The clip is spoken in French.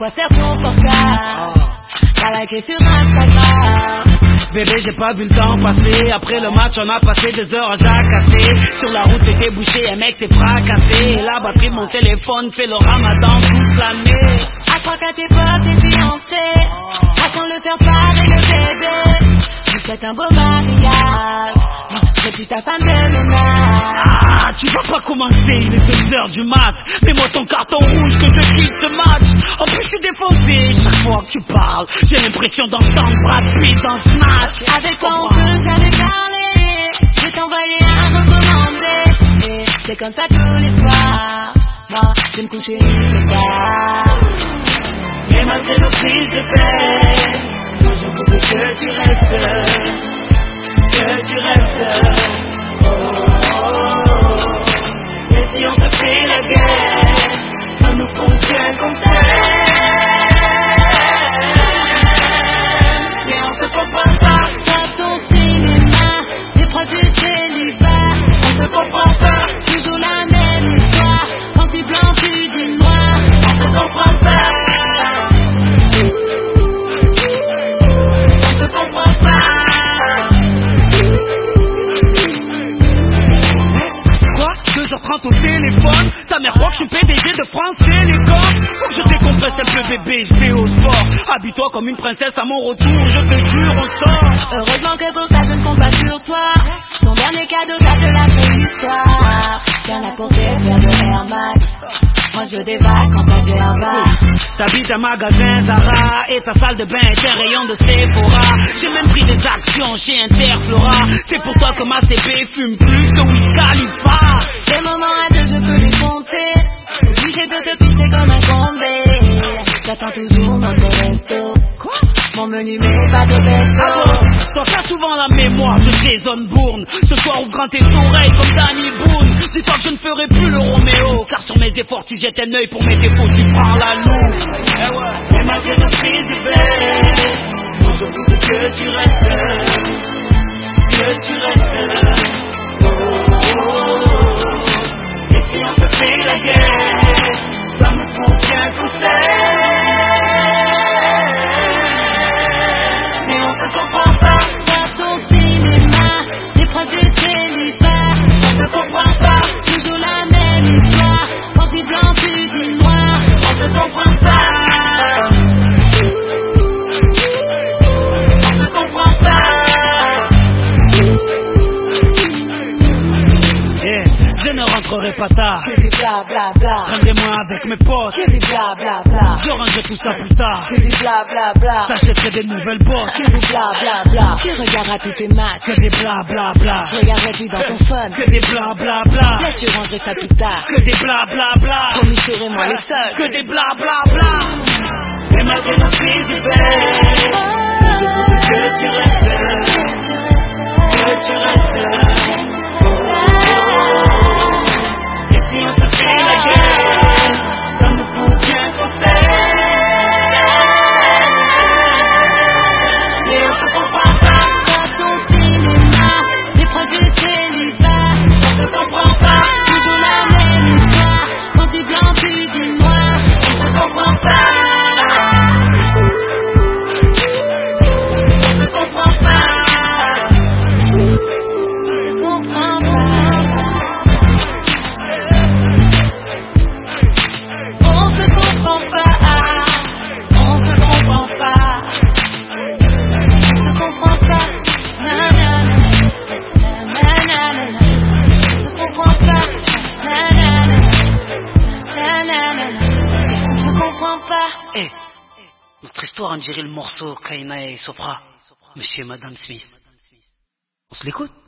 quoi sert ton portable? T'as liké sur Instagram. Bébé, j'ai pas vu le temps passer. Après le match, on a passé 2 heures à jacasser. Sur la route, c'était bouché, un mec s'est fracassé. Et la batterie de mon téléphone fait le ramadan toute l'année. À croire qu'à tes potes, t'es fiancé. Attends le faire pareil le bébé. Je vous souhaite un beau mariage. Je suis ta femme de ménage. Ah, tu vas pas commencer, il est 2 heures du mat. Mets-moi ton carton rouge que je quitte ce match. En plus, je suis défoncé chaque fois que tu parles. J'ai l'impression d'entendre Brad Pitt dans ce match. Avec toi on peut jamais parler. Je vais t'envoyer un recommandé. Et c'est comme ça tous les soirs. Moi, je vais me coucher le tard. Mais malgré nos prises de paix, moi je voudrais que tu restes. Que tu restes. Oh, oh, oh. Et si on se fait la guerre, ça nous convient comme ça. Mais on se comprend pas. Dans ton cinéma, des proches du célibat. On se comprend pas. Toujours la même histoire. Quand tu blanc, tu dis noir. On se comprend pas. On se comprend pas. Quoi? 2h30 au téléphone? Ta mère croit que je suis PDG de France Télécom? Faut que je décompresse un peu bébé, je vais au sport. Habille-toi comme une princesse à mon retour, je te jure, on sort. Heureusement que pour ça je ne compte pas sur toi. Ton dernier cadeau date de la préhistoire. Tiens la pour tes paires de Air Max. Moi je veux des vacances à Djerba. T'habites un magasin Zara et ta salle de bain est un rayon de Sephora. J'ai même pris des actions chez Interflora. C'est pour toi que ma CP fume plus que Wiz Khalifa. Des moments à deux je peux les compter. Obligé de te pisser comme un condé. J'attends toujours notre resto. Quoi? Mon menu mais pas de besto. Ah bon? Toi t'as souvent la mémoire de Jason Bourne. Ce soir ouvre grand tes oreilles comme Danny Boone. Dis-toi que je ne ferai plus le Roméo, car sur mes efforts tu jettes un œil, pour mes défauts tu prends la loupe. Eh ouais. Mais malgré nos prises de paix, moi je voudrais que tu restes. Que tu restes. Oh, oh, oh. Et si on se fait la guerre, ça me convient comme ça. Mais on se comprend pas. Dans ton cinéma, des proches du célibat. On se comprend pas. Toujours la même histoire. Quand tu blanc, tu dis noir. On se comprend pas. On se comprend pas. Yeah, je ne rentrerai pas tard. Que des bla bla bla. Prendez-moi avec mes potes. Que des bla bla bla. Je rangerai tout ça plus tard. Que des bla bla bla. T'achèterai des nouvelles bottes. Que des bla bla bla. Tu regarderas tous tes matchs. Que des bla bla bla. Je regarderai plus dans ton phone. Que des bla bla bla. Là tu rangerais ça plus tard. Que des bla bla bla. Promis, je serai moi les seuls. Que des bla bla bla. Et malgré nos prises de paix, je voudrais que tu restes. Que tu restes. Et si on se fait la guerre, ça me convient comme ça. Et on se comprend pas. Dans ton cinéma, des proches du célibat. On se comprend pas. Toujours la même histoire. Quand tu blanc, tu dis noir. On se comprend pas. On se comprend pas. On se comprend pas. On se comprend pas. On se comprend pas. On se comprend pas. Na na na na na na na. On se comprend pas. Na na na na na na. On se comprend pas. Eh, notre histoire on dirait le morceau Kaina et Sopra, Monsieur et Madame Smith. On se l'écoute?